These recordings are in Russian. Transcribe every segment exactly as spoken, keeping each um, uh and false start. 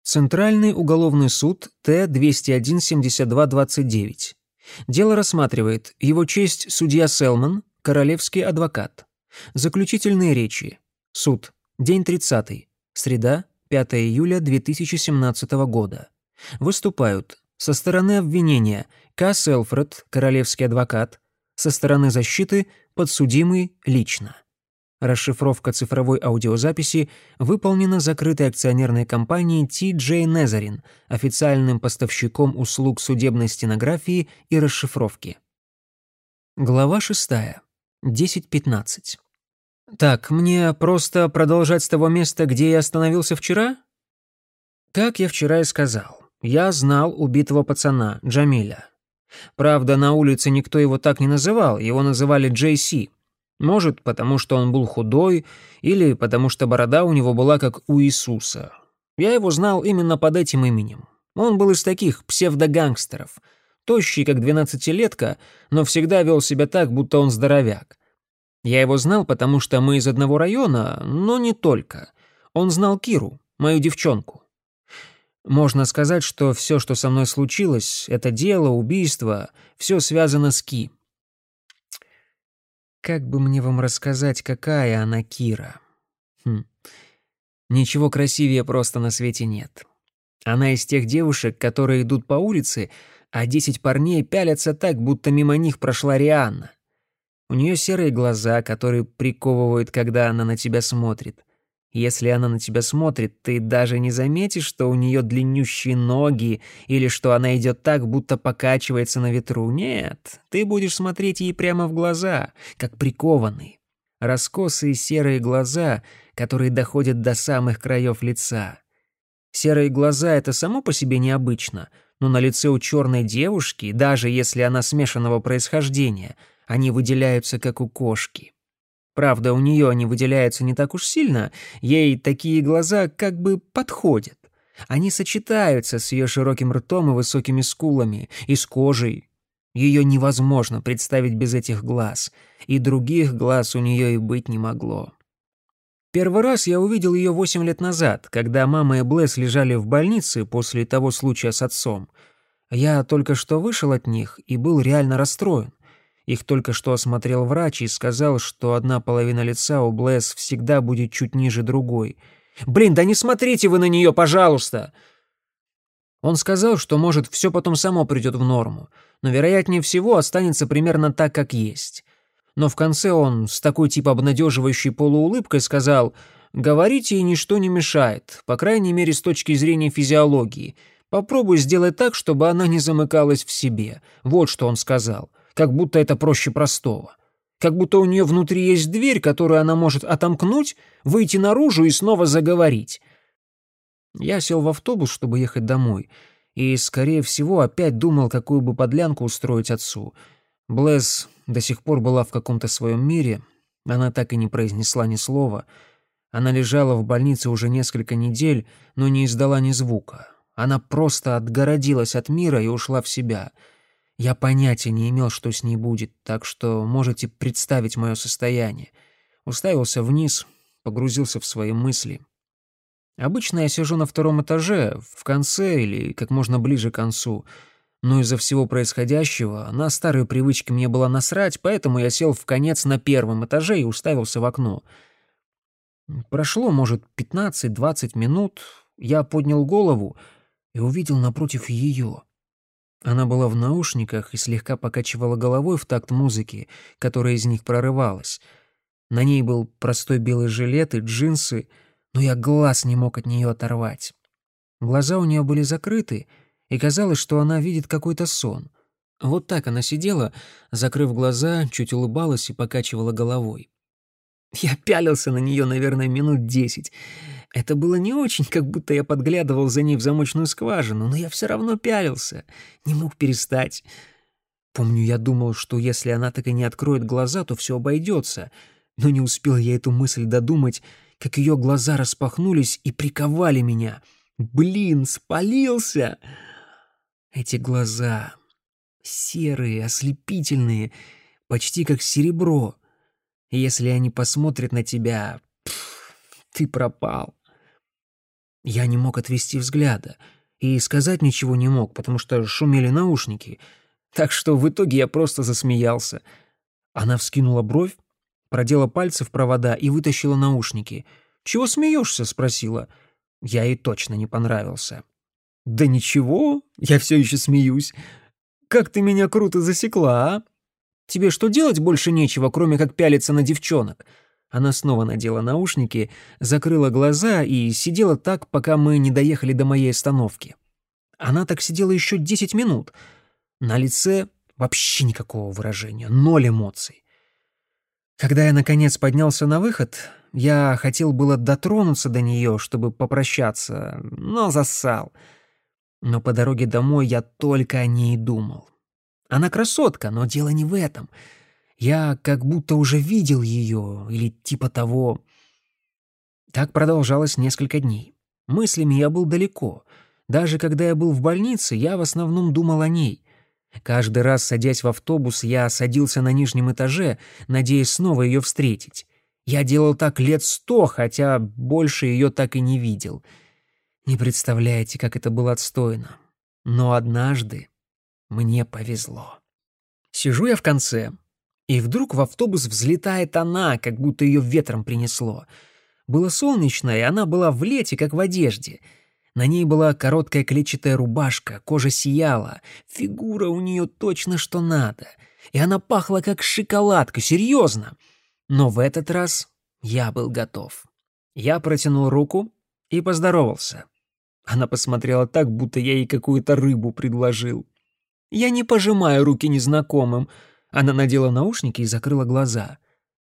Центральный уголовный суд Т двести один семьдесят два двадцать девять. Дело рассматривает Его честь судья Селман, королевский адвокат. Заключительные речи. Суд. День тридцатый. Среда, пятое июля две тысячи семнадцатого года. Выступают со стороны обвинения К. Селфред, королевский адвокат, со стороны защиты подсудимый лично. Расшифровка цифровой аудиозаписи выполнена закрытой акционерной компанией Ти Джей Незарин, официальным поставщиком услуг судебной стенографии и расшифровки. Глава шестая. десять пятнадцать. Так, мне просто продолжать с того места, где я остановился вчера? Как я вчера и сказал, я знал убитого пацана, Джамиля. Правда, на улице никто его так не называл, его называли Джей Си. Может, потому что он был худой, или потому что борода у него была как у Иисуса. Я его знал именно под этим именем. Он был из таких псевдогангстеров. Тощий, как двенадцатилетка, но всегда вел себя так, будто он здоровяк. Я его знал, потому что мы из одного района, но не только. Он знал Киру, мою девчонку. Можно сказать, что все, что со мной случилось, это дело, убийство, все связано с Ки. Как бы мне вам рассказать, какая она Кира? Хм. Ничего красивее просто на свете нет. Она из тех девушек, которые идут по улице, а десять парней пялятся так, будто мимо них прошла Рианна. У нее серые глаза, которые приковывают, когда она на тебя смотрит. Если она на тебя смотрит, ты даже не заметишь, что у нее длиннющие ноги или что она идет так, будто покачивается на ветру. Нет, ты будешь смотреть ей прямо в глаза, как прикованный. Раскосые серые глаза, которые доходят до самых краев лица. Серые глаза — это само по себе необычно, но на лице у черной девушки, даже если она смешанного происхождения, они выделяются, как у кошки. Правда, у нее они выделяются не так уж сильно, ей такие глаза как бы подходят. Они сочетаются с ее широким ртом и высокими скулами, и с кожей. Ее невозможно представить без этих глаз, и других глаз у нее и быть не могло. Первый раз я увидел ее восемь лет назад, когда мама и Блэс лежали в больнице после того случая с отцом. Я только что вышел от них и был реально расстроен. Их только что осмотрел врач и сказал, что одна половина лица у Блэс всегда будет чуть ниже другой. «Блин, да не смотрите вы на нее, пожалуйста!» Он сказал, что, может, все потом само придет в норму, но, вероятнее всего, останется примерно так, как есть. Но в конце он с такой типа обнадеживающей полуулыбкой сказал: «Говорите, и ничто не мешает, по крайней мере, с точки зрения физиологии. Попробуй сделать так, чтобы она не замыкалась в себе». Вот что он сказал. Как будто это проще простого. Как будто у нее внутри есть дверь, которую она может отомкнуть, выйти наружу и снова заговорить. Я сел в автобус, чтобы ехать домой, и, скорее всего, опять думал, какую бы подлянку устроить отцу. Блэс до сих пор была в каком-то своем мире, она так и не произнесла ни слова. Она лежала в больнице уже несколько недель, но не издала ни звука. Она просто отгородилась от мира и ушла в себя. Я понятия не имел, что с ней будет, так что можете представить мое состояние. Уставился вниз, погрузился в свои мысли. Обычно я сижу на втором этаже, в конце или как можно ближе к концу. Но из-за всего происходящего на старые привычки мне было насрать, поэтому я сел в конец на первом этаже и уставился в окно. Прошло, может, пятнадцать-двадцать минут, я поднял голову и увидел напротив ее. Она была в наушниках и слегка покачивала головой в такт музыки, которая из них прорывалась. На ней был простой белый жилет и джинсы, но я глаз не мог от нее оторвать. Глаза у нее были закрыты, и казалось, что она видит какой-то сон. Вот так она сидела, закрыв глаза, чуть улыбалась и покачивала головой. Я пялился на нее, наверное, минут десять. Это было не очень, как будто я подглядывал за ней в замочную скважину, но я все равно пялился, не мог перестать. Помню, я думал, что если она так и не откроет глаза, то все обойдется, но не успел я эту мысль додумать, как ее глаза распахнулись и приковали меня. Блин, спалился! Эти глаза серые, ослепительные, почти как серебро. Если они посмотрят на тебя, пф, ты пропал. Я не мог отвести взгляда и сказать ничего не мог, потому что шумели наушники, так что в итоге я просто засмеялся. Она вскинула бровь, продела пальцы в провода и вытащила наушники. «Чего смеешься?» — спросила. Я ей точно не понравился. «Да ничего, я все еще смеюсь. Как ты меня круто засекла, а? Тебе что, делать больше нечего, кроме как пялиться на девчонок?» Она снова надела наушники, закрыла глаза и сидела так, пока мы не доехали до моей остановки. Она так сидела еще десять минут. На лице вообще никакого выражения, ноль эмоций. Когда я, наконец, поднялся на выход, я хотел было дотронуться до нее, чтобы попрощаться, но зассал. Но по дороге домой я только о ней думал. Она красотка, но дело не в этом. Я как будто уже видел ее, или типа того. Так продолжалось несколько дней. Мыслями я был далеко. Даже когда я был в больнице, я в основном думал о ней. Каждый раз, садясь в автобус, я садился на нижнем этаже, надеясь снова ее встретить. Я делал так лет сто, хотя больше ее так и не видел. Не представляете, как это было отстойно. Но однажды мне повезло. Сижу я в конце, и вдруг в автобус взлетает она, как будто ее ветром принесло. Было солнечно, и она была в лете, как в одежде. На ней была короткая клетчатая рубашка, кожа сияла, фигура у нее точно что надо. И она пахла как шоколадка, серьезно. Но в этот раз я был готов. Я протянул руку и поздоровался. Она посмотрела так, будто я ей какую-то рыбу предложил. Я не пожимаю руки незнакомым. Она надела наушники и закрыла глаза.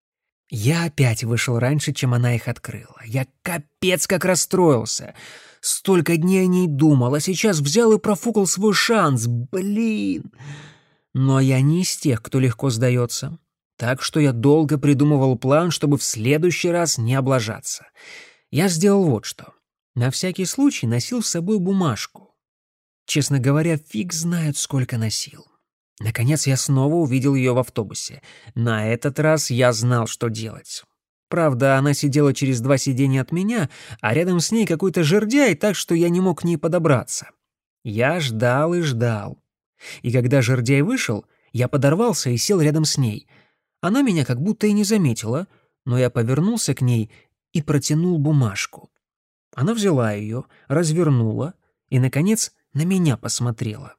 Я опять вышел раньше, чем она их открыла. Я капец как расстроился. Столько дней о ней думал, а сейчас взял и профукал свой шанс. Блин! Но я не из тех, кто легко сдается. Так что я долго придумывал план, чтобы в следующий раз не облажаться. Я сделал вот что. На всякий случай носил с собой бумажку. Честно говоря, фиг знает, сколько носил. Наконец я снова увидел ее в автобусе. На этот раз я знал, что делать. Правда, она сидела через два сиденья от меня, а рядом с ней какой-то жердяй, так что я не мог к ней подобраться. Я ждал и ждал. И когда жердяй вышел, я подорвался и сел рядом с ней. Она меня как будто и не заметила, но я повернулся к ней и протянул бумажку. Она взяла ее, развернула и, наконец, на меня посмотрела.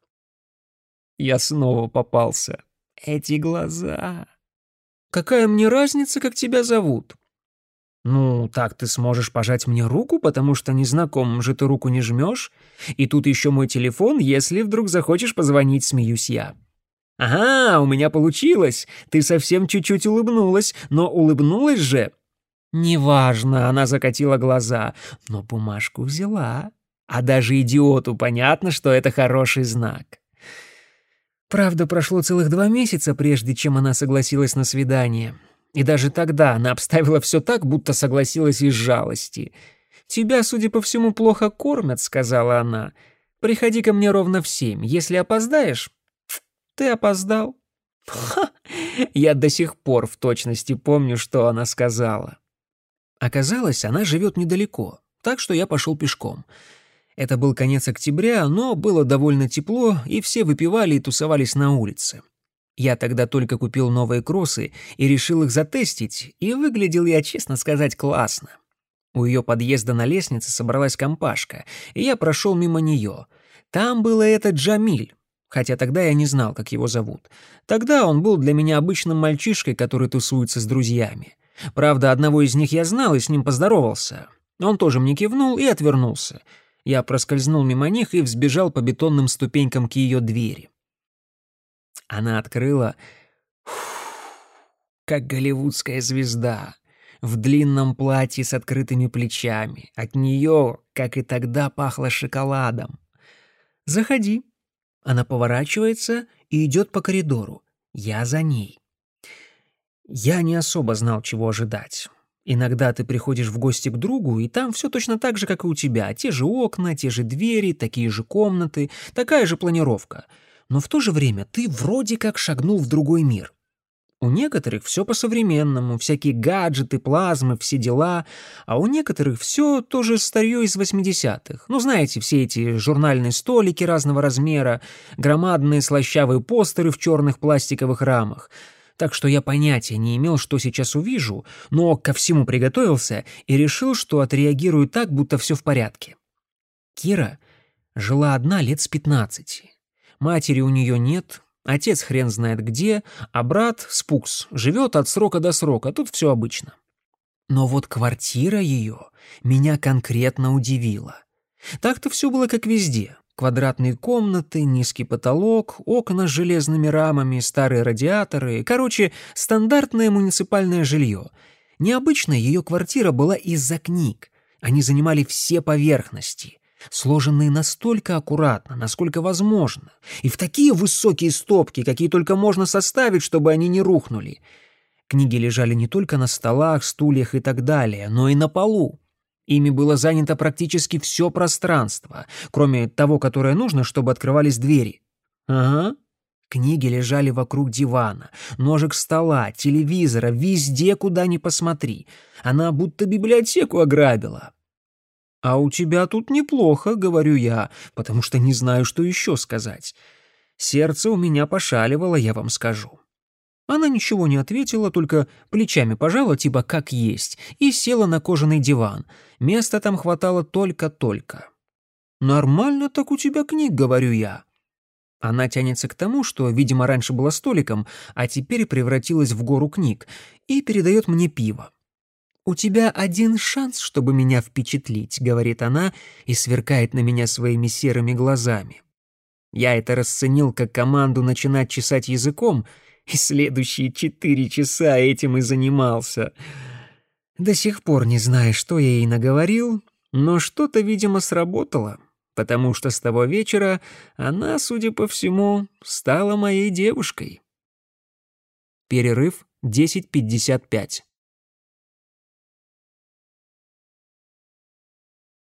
Я снова попался. Эти глаза. Какая мне разница, как тебя зовут? Ну, так ты сможешь пожать мне руку, потому что незнакомым же ты руку не жмешь. И тут еще мой телефон, если вдруг захочешь позвонить, смеюсь я. Ага, у меня получилось. Ты совсем чуть-чуть улыбнулась, но улыбнулась же. Неважно, она закатила глаза, но бумажку взяла. А даже идиоту понятно, что это хороший знак. Правда, прошло целых два месяца, прежде чем она согласилась на свидание. И даже тогда она обставила все так, будто согласилась из жалости. «Тебя, судя по всему, плохо кормят», — сказала она. «Приходи ко мне ровно в семь. Если опоздаешь, ты опоздал». Ха! Я до сих пор в точности помню, что она сказала. Оказалось, она живет недалеко, так что я пошел пешком. Это был конец октября, но было довольно тепло, и все выпивали и тусовались на улице. Я тогда только купил новые кроссы и решил их затестить, и выглядел я, честно сказать, классно. У ее подъезда на лестнице собралась компашка, и я прошел мимо нее. Там был и этот Джамиль, хотя тогда я не знал, как его зовут. Тогда он был для меня обычным мальчишкой, который тусуется с друзьями. Правда, одного из них я знал и с ним поздоровался. Он тоже мне кивнул и отвернулся. Я проскользнул мимо них и взбежал по бетонным ступенькам к ее двери. Она открыла, как голливудская звезда, в длинном платье с открытыми плечами. От нее, как и тогда, пахло шоколадом. «Заходи». Она поворачивается и идет по коридору. Я за ней. Я не особо знал, чего ожидать. Иногда ты приходишь в гости к другу, и там все точно так же, как и у тебя. Те же окна, те же двери, такие же комнаты, такая же планировка. Но в то же время ты вроде как шагнул в другой мир. У некоторых все по-современному, всякие гаджеты, плазмы, все дела, а у некоторых все тоже старье из восьмидесятых. Ну, знаете, все эти журнальные столики разного размера, громадные слащавые постеры в черных пластиковых рамах. Так что я понятия не имел, что сейчас увижу, но ко всему приготовился и решил, что отреагирую так, будто все в порядке. Кира жила одна лет с пятнадцати. Матери у нее нет, отец хрен знает где, а брат, Спукс, живет от срока до срока, тут все обычно. Но вот квартира ее меня конкретно удивила. Так-то все было как везде. Квадратные комнаты, низкий потолок, окна с железными рамами, старые радиаторы. Короче, стандартное муниципальное жилье. Необычная ее квартира была из-за книг. Они занимали все поверхности, сложенные настолько аккуратно, насколько возможно, и в такие высокие стопки, какие только можно составить, чтобы они не рухнули. Книги лежали не только на столах, стульях и так далее, но и на полу. Ими было занято практически все пространство, кроме того, которое нужно, чтобы открывались двери. Ага. Книги лежали вокруг дивана, ножек стола, телевизора, везде, куда ни посмотри. Она будто библиотеку ограбила. «А у тебя тут неплохо», — говорю я, потому что не знаю, что еще сказать. Сердце у меня пошаливало, я вам скажу. Она ничего не ответила, только плечами пожала, типа как есть, и села на кожаный диван. Места там хватало только-только. «Нормально так у тебя книг», — говорю я. Она тянется к тому, что, видимо, раньше было столиком, а теперь превратилась в гору книг, и передает мне пиво. «У тебя один шанс, чтобы меня впечатлить», — говорит она и сверкает на меня своими серыми глазами. Я это расценил как команду начинать чесать языком, и следующие четыре часа этим и занимался. До сих пор не знаю, что я ей наговорил, но что-то, видимо, сработало, потому что с того вечера она, судя по всему, стала моей девушкой. Перерыв десять пятьдесят пять.